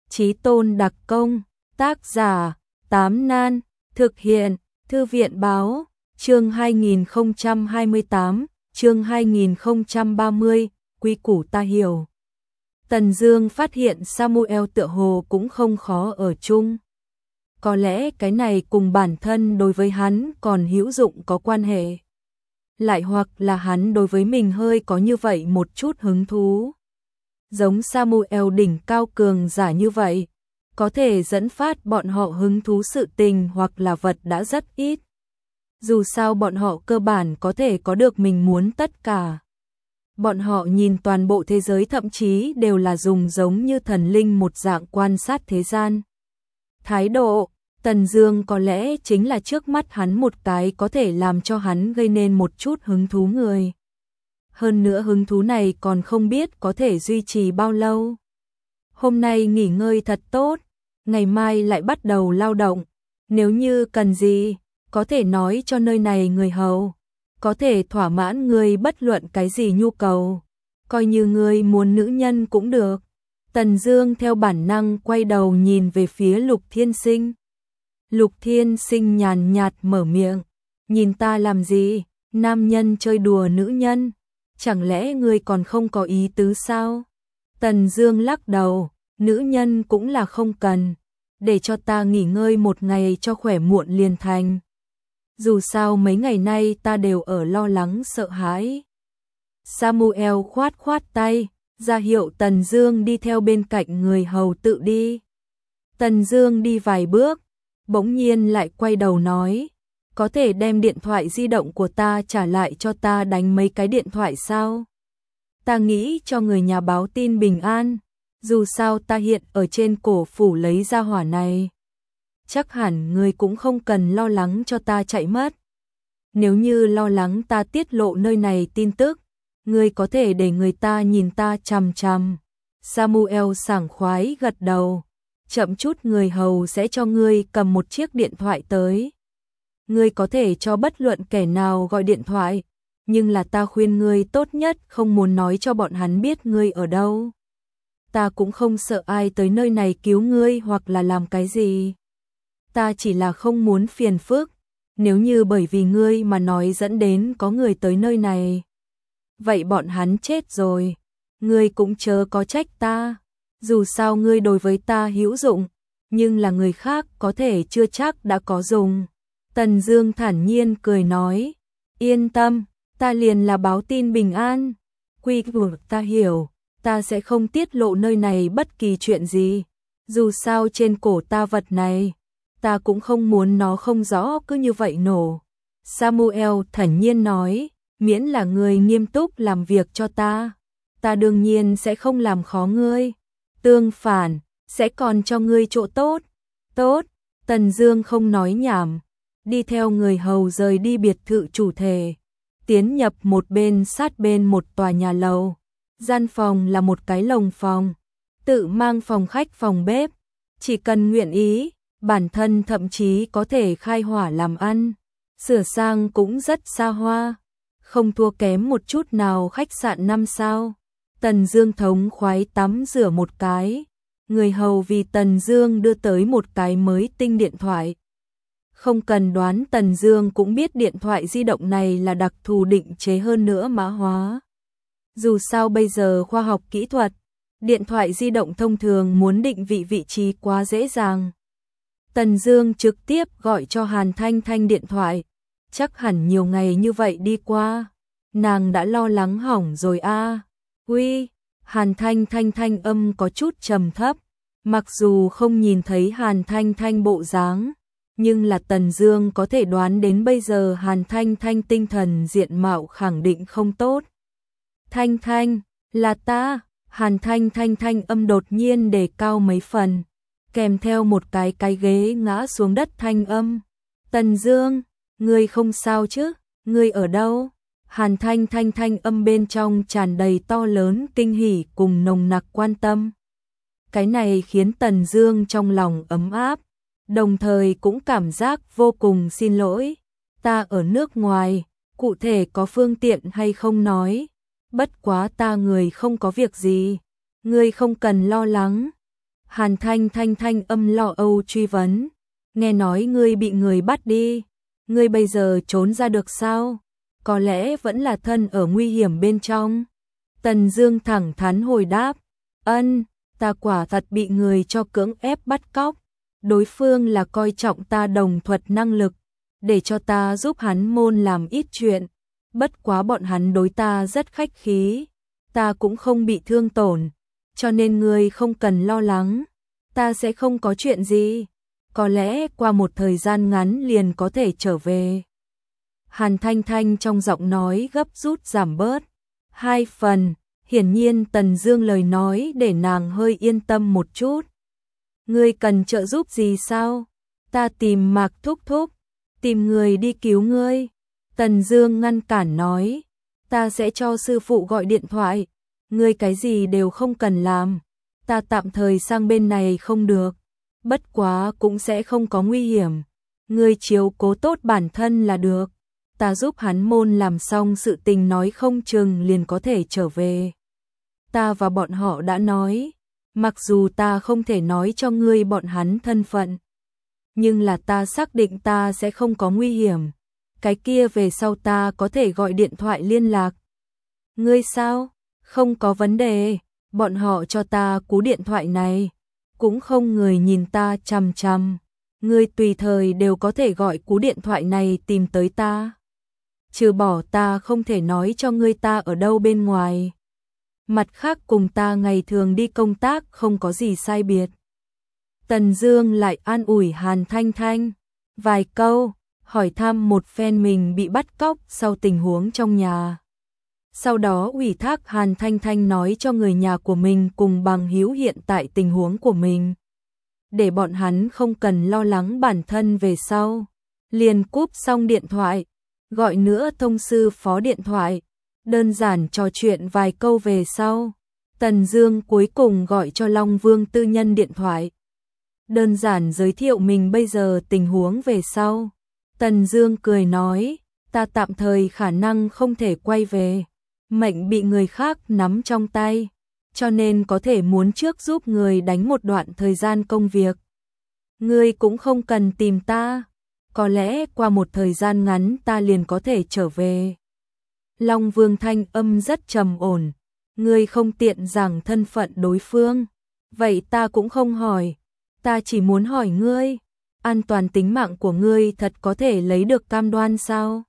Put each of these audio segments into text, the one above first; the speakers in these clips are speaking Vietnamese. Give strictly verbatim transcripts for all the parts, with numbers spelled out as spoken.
Chí tôn đặc công, tác giả, Tám Nan, thực hiện, Thư viện báo, chương hai nghìn không trăm hai mươi tám, chương hai nghìn không trăm ba mươi, quy củ ta hiểu. Tần Dương phát hiện Samuel tựa hồ cũng không khó ở chung. Có lẽ cái này cùng bản thân đối với hắn còn hữu dụng có quan hệ. Lại hoặc là hắn đối với mình hơi có như vậy một chút hứng thú. Giống Samuel đỉnh cao cường giả như vậy, có thể dẫn phát bọn họ hứng thú sự tình hoặc là vật đã rất ít. Dù sao bọn họ cơ bản có thể có được mình muốn tất cả. Bọn họ nhìn toàn bộ thế giới thậm chí đều là dùng giống như thần linh một dạng quan sát thế gian. Thái độ, Tần Dương có lẽ chính là trước mắt hắn một cái có thể làm cho hắn gây nên một chút hứng thú người. Hơn nữa hứng thú này còn không biết có thể duy trì bao lâu. Hôm nay nghỉ ngơi thật tốt, ngày mai lại bắt đầu lao động. Nếu như cần gì, có thể nói cho nơi này người hầu, có thể thỏa mãn người bất luận cái gì nhu cầu. Coi như người muốn nữ nhân cũng được. Tần Dương theo bản năng quay đầu nhìn về phía Lục Thiên Sinh. Lục Thiên Sinh nhàn nhạt mở miệng, nhìn ta làm gì, nam nhân chơi đùa nữ nhân, chẳng lẽ ngươi còn không có ý tứ sao? Tần Dương lắc đầu, nữ nhân cũng là không cần, để cho ta nghỉ ngơi một ngày cho khỏe muộn liền thành. Dù sao mấy ngày nay ta đều ở lo lắng sợ hãi. Samuel khoát khoát tay, ra hiệu Tần Dương đi theo bên cạnh người hầu tự đi. Tần Dương đi vài bước, bỗng nhiên lại quay đầu nói, có thể đem điện thoại di động của ta trả lại cho ta đánh mấy cái điện thoại sao? Ta nghĩ cho người nhà báo tin bình an, dù sao ta hiện ở trên cổ phủ lấy ra hỏa này. Chắc hẳn người cũng không cần lo lắng cho ta chạy mất. Nếu như lo lắng ta tiết lộ nơi này tin tức, người có thể để người ta nhìn ta chằm chằm. Samuel sảng khoái gật đầu, chậm chút người hầu sẽ cho ngươi cầm một chiếc điện thoại tới. Ngươi có thể cho bất luận kẻ nào gọi điện thoại, nhưng là ta khuyên ngươi tốt nhất không muốn nói cho bọn hắn biết ngươi ở đâu. Ta cũng không sợ ai tới nơi này cứu ngươi hoặc là làm cái gì. Ta chỉ là không muốn phiền phức, nếu như bởi vì ngươi mà nói dẫn đến có người tới nơi này. Vậy bọn hắn chết rồi, ngươi cũng chớ có trách ta. Dù sao ngươi đối với ta hữu dụng, nhưng là người khác có thể chưa chắc đã có dùng. Tần Dương thản nhiên cười nói, yên tâm, ta liền là báo tin bình an. Quy củ ta hiểu, ta sẽ không tiết lộ nơi này bất kỳ chuyện gì. Dù sao trên cổ ta vật này, ta cũng không muốn nó không rõ cứ như vậy nổ. Samuel thản nhiên nói, miễn là người nghiêm túc làm việc cho ta, ta đương nhiên sẽ không làm khó ngươi. Tương phản, sẽ còn cho ngươi chỗ tốt. Tốt, Tần Dương không nói nhảm, đi theo người hầu rời đi biệt thự chủ thể, tiến nhập một bên sát bên một tòa nhà lầu. Gian phòng là một cái lồng phòng, tự mang phòng khách phòng bếp, chỉ cần nguyện ý, bản thân thậm chí có thể khai hỏa làm ăn, sửa sang cũng rất xa hoa, không thua kém một chút nào khách sạn năm sao. Tần Dương thống khoái tắm rửa một cái, người hầu vì Tần Dương đưa tới một cái mới tinh điện thoại. Không cần đoán Tần Dương cũng biết điện thoại di động này là đặc thù định chế hơn nữa mã hóa. Dù sao bây giờ khoa học kỹ thuật, điện thoại di động thông thường muốn định vị vị trí quá dễ dàng. Tần Dương trực tiếp gọi cho Hàn Thanh Thanh điện thoại, chắc hẳn nhiều ngày như vậy đi qua, nàng đã lo lắng hỏng rồi a. À. Uy, Hàn Thanh Thanh thanh âm có chút trầm thấp, mặc dù không nhìn thấy Hàn Thanh Thanh bộ dáng, nhưng là Tần Dương có thể đoán đến bây giờ Hàn Thanh Thanh tinh thần diện mạo khẳng định không tốt. Thanh Thanh, là ta. Hàn Thanh Thanh thanh âm đột nhiên đề cao mấy phần, kèm theo một cái cái ghế ngã xuống đất thanh âm. Tần Dương, ngươi không sao chứ? Ngươi ở đâu? Hàn Thanh Thanh thanh âm bên trong tràn đầy to lớn kinh hỉ cùng nồng nặc quan tâm. Cái này khiến Tần Dương trong lòng ấm áp, đồng thời cũng cảm giác vô cùng xin lỗi. Ta ở nước ngoài, cụ thể có phương tiện hay không nói, bất quá ta người không có việc gì, ngươi không cần lo lắng. Hàn Thanh Thanh thanh âm lo âu truy vấn. Nghe nói ngươi bị người bắt đi, ngươi bây giờ trốn ra được sao? Có lẽ vẫn là thân ở nguy hiểm bên trong. Tần Dương thẳng thắn hồi đáp, ân, ta quả thật bị người cho cưỡng ép bắt cóc. Đối phương là coi trọng ta đồng thuật năng lực, để cho ta giúp hắn môn làm ít chuyện. Bất quá bọn hắn đối ta rất khách khí, ta cũng không bị thương tổn, cho nên ngươi không cần lo lắng, ta sẽ không có chuyện gì. Có lẽ qua một thời gian ngắn liền có thể trở về. Hàn Thanh Thanh trong giọng nói gấp rút giảm bớt hai phần, hiển nhiên Tần Dương lời nói để nàng hơi yên tâm một chút. Ngươi cần trợ giúp gì sao? Ta tìm Mạc Thúc Thúc, tìm người đi cứu ngươi. Tần Dương ngăn cản nói, ta sẽ cho sư phụ gọi điện thoại, ngươi cái gì đều không cần làm, ta tạm thời sang bên này không được, bất quá cũng sẽ không có nguy hiểm, ngươi chiếu cố tốt bản thân là được, ta giúp hắn môn làm xong sự tình nói không chừng liền có thể trở về. Ta và bọn họ đã nói, mặc dù ta không thể nói cho ngươi bọn hắn thân phận, nhưng là ta xác định ta sẽ không có nguy hiểm. Cái kia về sau ta có thể gọi điện thoại liên lạc. Ngươi sao? Không có vấn đề, bọn họ cho ta cú điện thoại này, cũng không người nhìn ta chằm chằm. Ngươi tùy thời đều có thể gọi cú điện thoại này tìm tới ta. Trừ bỏ ta không thể nói cho ngươi ta ở đâu bên ngoài. Mặt khác cùng ta ngày thường đi công tác không có gì sai biệt. Tần Dương lại an ủi Hàn Thanh Thanh vài câu, hỏi thăm một phen mình bị bắt cóc sau tình huống trong nhà. Sau đó ủy thác Hàn Thanh Thanh nói cho người nhà của mình cùng bằng hữu hiện tại tình huống của mình, để bọn hắn không cần lo lắng bản thân về sau. Liền cúp xong điện thoại, gọi nữa thông sư phó điện thoại, đơn giản trò chuyện vài câu về sau. Tần Dương cuối cùng gọi cho Long Vương tư nhân điện thoại, đơn giản giới thiệu mình bây giờ tình huống về sau. Tần Dương cười nói, ta tạm thời khả năng không thể quay về, mệnh bị người khác nắm trong tay, cho nên có thể muốn trước giúp người đánh một đoạn thời gian công việc. Ngươi cũng không cần tìm ta, có lẽ qua một thời gian ngắn ta liền có thể trở về. Long Vương thanh âm rất trầm ổn, ngươi không tiện rằng thân phận đối phương, vậy ta cũng không hỏi, ta chỉ muốn hỏi ngươi, an toàn tính mạng của ngươi thật có thể lấy được cam đoan sao?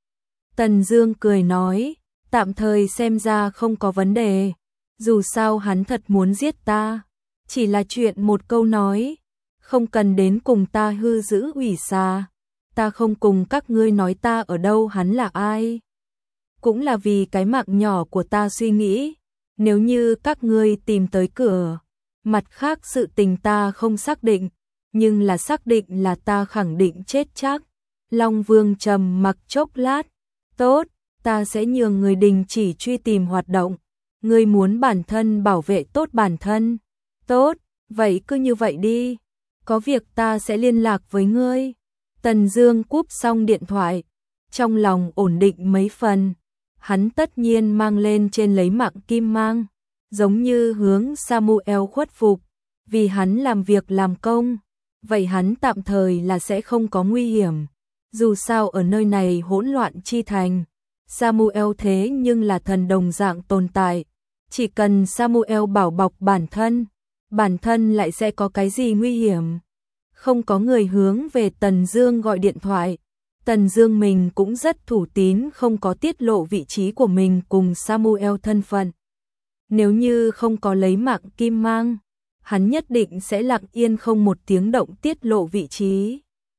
Tần Dương cười nói, tạm thời xem ra không có vấn đề, dù sao hắn thật muốn giết ta, chỉ là chuyện một câu nói, không cần đến cùng ta hư giữ ủy xà, ta không cùng các ngươi nói ta ở đâu hắn là ai. Cũng là vì cái mạng nhỏ của ta suy nghĩ, nếu như các ngươi tìm tới cửa, mặt khác sự tình ta không xác định, nhưng là xác định là ta khẳng định chết chắc. Long Vương trầm mặc chốc lát, tốt, ta sẽ nhường người đình chỉ truy tìm hoạt động, ngươi muốn bản thân bảo vệ tốt bản thân, tốt, vậy cứ như vậy đi, có việc ta sẽ liên lạc với ngươi. Tần Dương cúp xong điện thoại, trong lòng ổn định mấy phần, hắn tất nhiên mang lên trên lấy mạng kim mang, giống như hướng Samuel khuất phục, vì hắn làm việc làm công, vậy hắn tạm thời là sẽ không có nguy hiểm. Dù sao ở nơi này hỗn loạn chi thành, Samuel thế nhưng là thần đồng dạng tồn tại, chỉ cần Samuel bảo bọc bản thân, bản thân lại sẽ có cái gì nguy hiểm. Không có người hướng về Tần Dương gọi điện thoại, Tần Dương mình cũng rất thủ tín không có tiết lộ vị trí của mình cùng Samuel thân phận. Nếu như không có lấy mạng kim mang, hắn nhất định sẽ lặng yên không một tiếng động tiết lộ vị trí,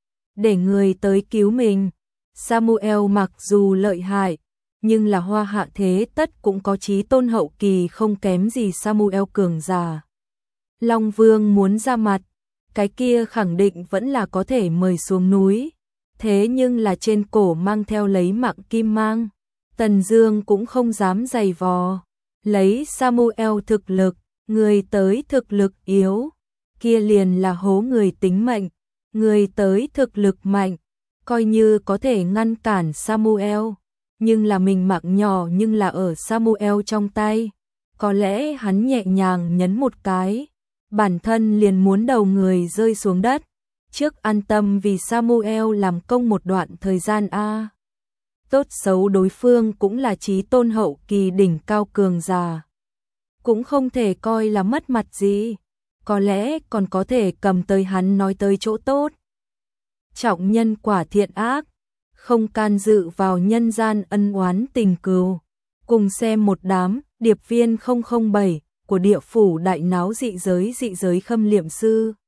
để người tới cứu mình. Samuel mặc dù lợi hại, nhưng là hoa hạ thế tất cũng có chí tôn hậu kỳ không kém gì Samuel cường giả. Long Vương muốn ra mặt, cái kia khẳng định vẫn là có thể mời xuống núi, thế nhưng là trên cổ mang theo lấy mạng kim mang, Tần Dương cũng không dám giày vò. Lấy Samuel thực lực, người tới thực lực yếu, kia liền là hố người tính mệnh, người tới thực lực mạnh, coi như có thể ngăn cản Samuel, nhưng là mình mạng nhỏ nhưng là ở Samuel trong tay, có lẽ hắn nhẹ nhàng nhấn một cái, bản thân liền muốn đầu người rơi xuống đất. Trước an tâm vì Samuel làm công một đoạn thời gian a. Tốt xấu đối phương cũng là chí tôn hậu kỳ đỉnh cao cường giả. Cũng không thể coi là mất mặt gì. Có lẽ còn có thể cầm tới hắn nói tới chỗ tốt. Trọng nhân quả thiện ác, không can dự vào nhân gian ân oán tình cừu. Cùng xem một đám điệp viên không không bảy của địa phủ đại náo dị giới dị giới khâm liệm sư.